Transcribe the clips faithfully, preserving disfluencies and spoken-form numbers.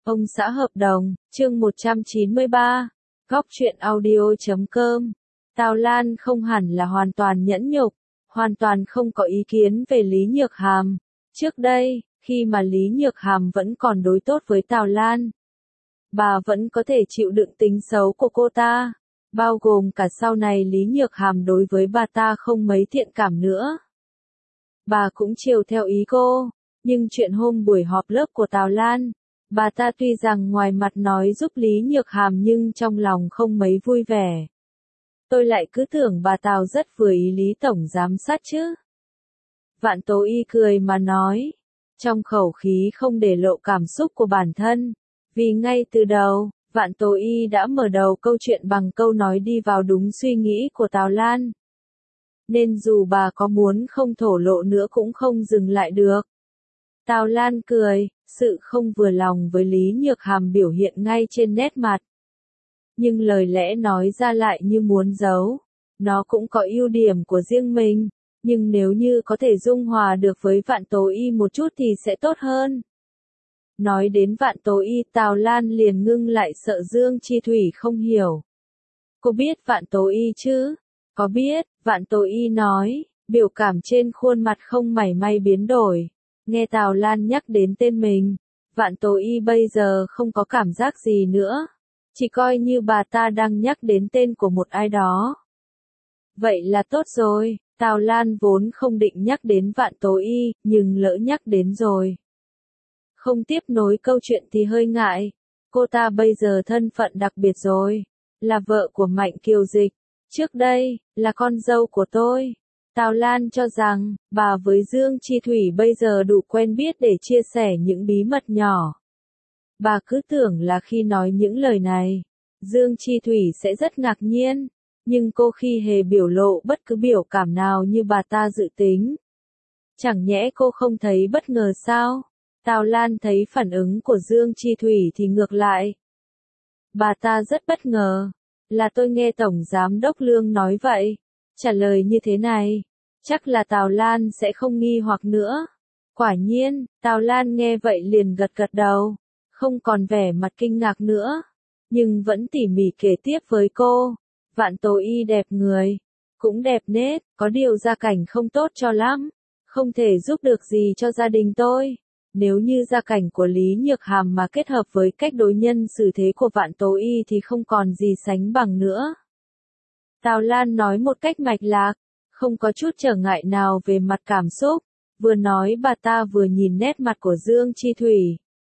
Ông xã hợp đồng, chương một trăm chín mươi ba, góc truyện audio chấm com. Tào Lan không hẳn là hoàn toàn nhẫn nhục, hoàn toàn không có ý kiến về Lý Nhược Hàm. Trước đây, khi mà Lý Nhược Hàm vẫn còn đối tốt với Tào Lan, bà vẫn có thể chịu đựng tính xấu của cô ta, bao gồm cả sau này Lý Nhược Hàm đối với bà ta không mấy thiện cảm nữa. Bà cũng chiều theo ý cô, nhưng chuyện hôm buổi họp lớp của Tào Lan, bà ta tuy rằng ngoài mặt nói giúp Lý Nhược Hàm nhưng trong lòng không mấy vui vẻ. Tôi lại cứ tưởng bà Tào rất vừa ý Lý Tổng Giám sát chứ. Vạn Tố Y cười mà nói, trong khẩu khí không để lộ cảm xúc của bản thân, vì ngay từ đầu, Vạn Tố Y đã mở đầu câu chuyện bằng câu nói đi vào đúng suy nghĩ của Tào Lan. Nên dù bà có muốn không thổ lộ nữa cũng không dừng lại được. Tào Lan cười, sự không vừa lòng với Lý Nhược Hàm biểu hiện ngay trên nét mặt. Nhưng lời lẽ nói ra lại như muốn giấu. Nó cũng có ưu điểm của riêng mình, nhưng nếu như có thể dung hòa được với Vạn Tố Y một chút thì sẽ tốt hơn. Nói đến Vạn Tố Y, Tào Lan liền ngưng lại sợ Dương Chi Thủy không hiểu. Cô biết Vạn Tố Y chứ? Có biết, Vạn Tố Y nói, biểu cảm trên khuôn mặt không mảy may biến đổi. Nghe Tào Lan nhắc đến tên mình, Vạn Tố Y bây giờ không có cảm giác gì nữa. Chỉ coi như bà ta đang nhắc đến tên của một ai đó. Vậy là tốt rồi, Tào Lan vốn không định nhắc đến Vạn Tố Y, nhưng lỡ nhắc đến rồi. Không tiếp nối câu chuyện thì hơi ngại. Cô ta bây giờ thân phận đặc biệt rồi, là vợ của Mạnh Kiều Dịch. Trước đây, là con dâu của tôi. Tào Lan cho rằng, bà với Dương Chi Thủy bây giờ đủ quen biết để chia sẻ những bí mật nhỏ. Bà cứ tưởng là khi nói những lời này, Dương Chi Thủy sẽ rất ngạc nhiên, nhưng cô khi hề biểu lộ bất cứ biểu cảm nào như bà ta dự tính. Chẳng nhẽ cô không thấy bất ngờ sao? Tào Lan thấy phản ứng của Dương Chi Thủy thì ngược lại. Bà ta rất bất ngờ, là tôi nghe Tổng Giám đốc Lương nói vậy. Trả lời như thế này, chắc là Tào Lan sẽ không nghi hoặc nữa. Quả nhiên, Tào Lan nghe vậy liền gật gật đầu, không còn vẻ mặt kinh ngạc nữa, nhưng vẫn tỉ mỉ kể tiếp với cô. Vạn Tố Y đẹp người, cũng đẹp nết, có điều gia cảnh không tốt cho lắm, không thể giúp được gì cho gia đình tôi. Nếu như gia cảnh của Lý Nhược Hàm mà kết hợp với cách đối nhân xử thế của Vạn Tố Y thì không còn gì sánh bằng nữa. Tào Lan nói một cách mạch lạc, không có chút trở ngại nào về mặt cảm xúc, vừa nói bà ta vừa nhìn nét mặt của Dương Chi Thủy.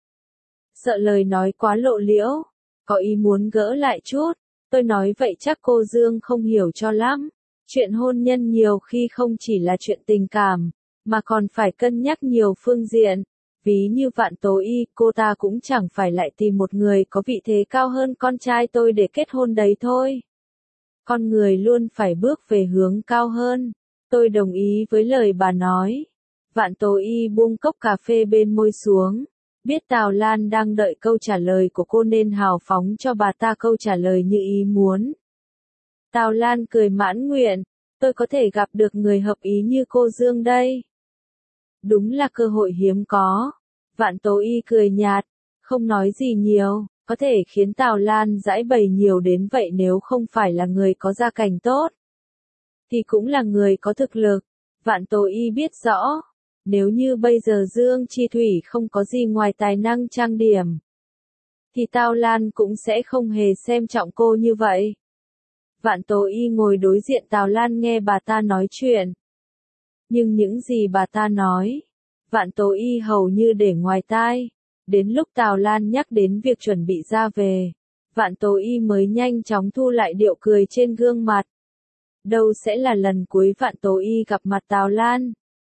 Sợ lời nói quá lộ liễu, có ý muốn gỡ lại chút, tôi nói vậy chắc cô Dương không hiểu cho lắm. Chuyện hôn nhân nhiều khi không chỉ là chuyện tình cảm, mà còn phải cân nhắc nhiều phương diện. Ví như Vạn Tố Y, cô ta cũng chẳng phải lại tìm một người có vị thế cao hơn con trai tôi để kết hôn đấy thôi. Con người luôn phải bước về hướng cao hơn. Tôi đồng ý với lời bà nói. Vạn Tố Y buông cốc cà phê bên môi xuống. Biết Tào Lan đang đợi câu trả lời của cô nên hào phóng cho bà ta câu trả lời như ý muốn. Tào Lan cười mãn nguyện. Tôi có thể gặp được người hợp ý như cô Dương đây. Đúng là cơ hội hiếm có. Vạn Tố Y cười nhạt, không nói gì nhiều, có thể khiến Tào Lan giãi bày nhiều đến vậy nếu không phải là người có gia cảnh tốt, thì cũng là người có thực lực. Vạn Tố Y biết rõ, nếu như bây giờ Dương Chi Thủy không có gì ngoài tài năng trang điểm, thì Tào Lan cũng sẽ không hề xem trọng cô như vậy. Vạn Tố Y ngồi đối diện Tào Lan nghe bà ta nói chuyện. Nhưng những gì bà ta nói, Vạn Tố Y hầu như để ngoài tai. Đến lúc Tào Lan nhắc đến việc chuẩn bị ra về, Vạn Tố Y mới nhanh chóng thu lại điệu cười trên gương mặt. Đâu sẽ là lần cuối Vạn Tố Y gặp mặt Tào Lan.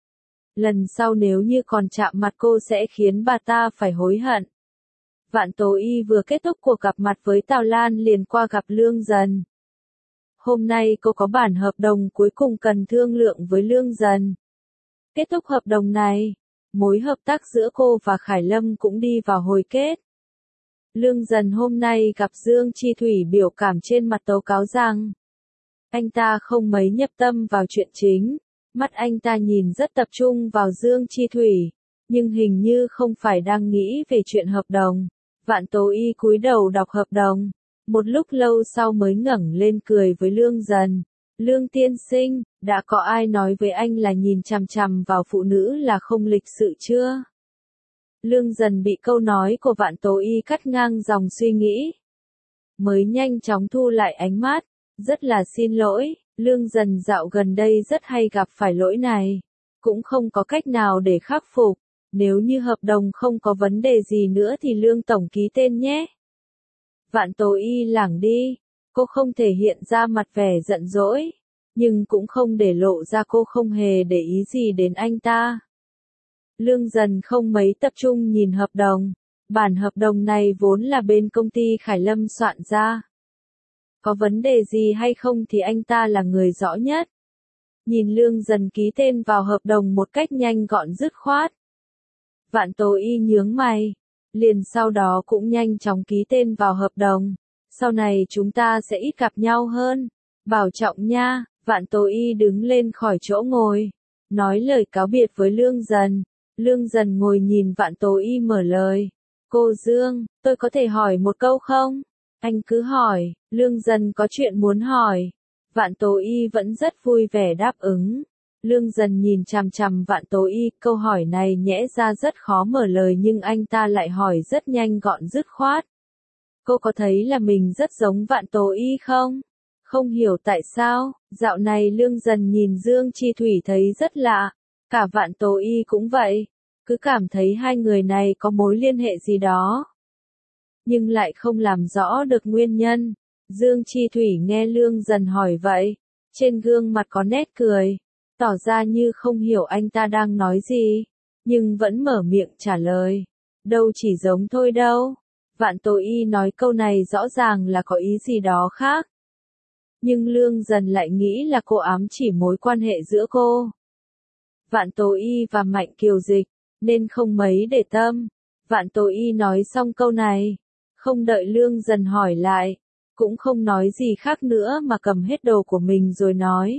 Lần sau nếu như còn chạm mặt cô sẽ khiến bà ta phải hối hận. Vạn Tố Y vừa kết thúc cuộc gặp mặt với Tào Lan liền qua gặp Lương Dần. Hôm nay cô có bản hợp đồng cuối cùng cần thương lượng với Lương Dần. Kết thúc hợp đồng này, mối hợp tác giữa cô và Khải Lâm cũng đi vào hồi kết. Lương Dần hôm nay gặp Dương Chi Thủy biểu cảm trên mặt tố cáo rằng anh ta không mấy nhập tâm vào chuyện chính, mắt anh ta nhìn rất tập trung vào Dương Chi Thủy, nhưng hình như không phải đang nghĩ về chuyện hợp đồng. Vạn Tố Y cúi đầu đọc hợp đồng, một lúc lâu sau mới ngẩng lên cười với Lương Dần. Lương tiên sinh, đã có ai nói với anh là nhìn chằm chằm vào phụ nữ là không lịch sự chưa? Lương Dần bị câu nói của Vạn Tố Y cắt ngang dòng suy nghĩ. Mới nhanh chóng thu lại ánh mắt, rất là xin lỗi, Lương Dần dạo gần đây rất hay gặp phải lỗi này, cũng không có cách nào để khắc phục, nếu như hợp đồng không có vấn đề gì nữa thì Lương Tổng ký tên nhé. Vạn Tố Y lảng đi, cô không thể hiện ra mặt vẻ giận dỗi, nhưng cũng không để lộ ra cô không hề để ý gì đến anh ta. Lương Dần không mấy tập trung nhìn hợp đồng, bản hợp đồng này vốn là bên công ty Khải Lâm soạn ra. Có vấn đề gì hay không thì anh ta là người rõ nhất. Nhìn Lương Dần ký tên vào hợp đồng một cách nhanh gọn dứt khoát. Vạn Tố Y nhướng mày, liền sau đó cũng nhanh chóng ký tên vào hợp đồng. Sau này chúng ta sẽ ít gặp nhau hơn. Bảo trọng nha. Vạn Tố Y đứng lên khỏi chỗ ngồi, nói lời cáo biệt với Lương Dần. Lương Dần ngồi nhìn Vạn Tố Y mở lời. Cô Dương, tôi có thể hỏi một câu không? Anh cứ hỏi, Lương Dần có chuyện muốn hỏi. Vạn Tố Y vẫn rất vui vẻ đáp ứng. Lương Dần nhìn chằm chằm Vạn Tố Y, câu hỏi này nhẽ ra rất khó mở lời nhưng anh ta lại hỏi rất nhanh gọn dứt khoát. Cô có thấy là mình rất giống Vạn Tố Y không? Không hiểu tại sao, dạo này Lương Dần nhìn Dương Chi Thủy thấy rất lạ, cả Vạn Tố Y cũng vậy, cứ cảm thấy hai người này có mối liên hệ gì đó. Nhưng lại không làm rõ được nguyên nhân. Dương Chi Thủy nghe Lương Dần hỏi vậy, trên gương mặt có nét cười, tỏ ra như không hiểu anh ta đang nói gì, nhưng vẫn mở miệng trả lời. Đâu chỉ giống thôi đâu. Vạn Tố Y nói câu này rõ ràng là có ý gì đó khác. Nhưng Lương Dần lại nghĩ là cô ám chỉ mối quan hệ giữa cô, Vạn Tố Y và Mạnh Kiều Dịch, nên không mấy để tâm. Vạn Tố Y nói xong câu này, không đợi Lương Dần hỏi lại, cũng không nói gì khác nữa mà cầm hết đồ của mình rồi nói.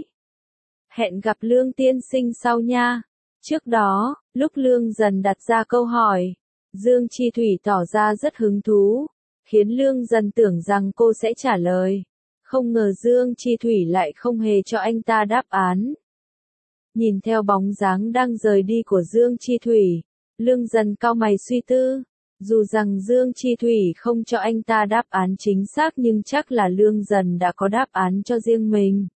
Hẹn gặp Lương tiên sinh sau nha. Trước đó, lúc Lương Dần đặt ra câu hỏi, Dương Chi Thủy tỏ ra rất hứng thú, khiến Lương Dần tưởng rằng cô sẽ trả lời. Không ngờ Dương Chi Thủy lại không hề cho anh ta đáp án. Nhìn theo bóng dáng đang rời đi của Dương Chi Thủy, Lương Dần cau mày suy tư. Dù rằng Dương Chi Thủy không cho anh ta đáp án chính xác nhưng chắc là Lương Dần đã có đáp án cho riêng mình.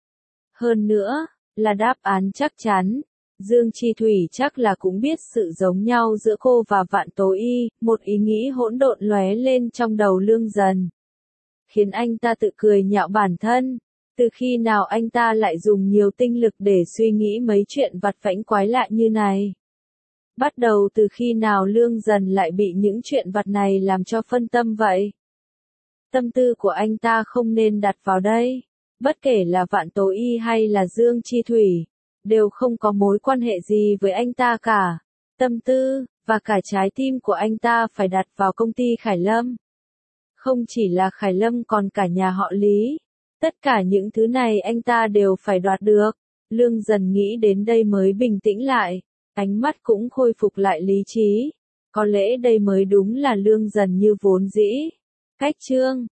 Hơn nữa, là đáp án chắc chắn. Dương Chi Thủy chắc là cũng biết sự giống nhau giữa cô và Vạn Tố Y, một ý nghĩ hỗn độn lóe lên trong đầu Lương Dần, khiến anh ta tự cười nhạo bản thân. Từ khi nào anh ta lại dùng nhiều tinh lực để suy nghĩ mấy chuyện vặt vãnh quái lạ như này? Bắt đầu từ khi nào Lương Dần lại bị những chuyện vặt này làm cho phân tâm vậy? Tâm tư của anh ta không nên đặt vào đây. Bất kể là Vạn Tố Y hay là Dương Chi Thủy, đều không có mối quan hệ gì với anh ta cả. Tâm tư, và cả trái tim của anh ta phải đặt vào công ty Khải Lâm. Không chỉ là Khải Lâm còn cả nhà họ Lý. Tất cả những thứ này anh ta đều phải đoạt được. Lương Dần nghĩ đến đây mới bình tĩnh lại. Ánh mắt cũng khôi phục lại lý trí. Có lẽ đây mới đúng là Lương Dần như vốn dĩ. Cách chương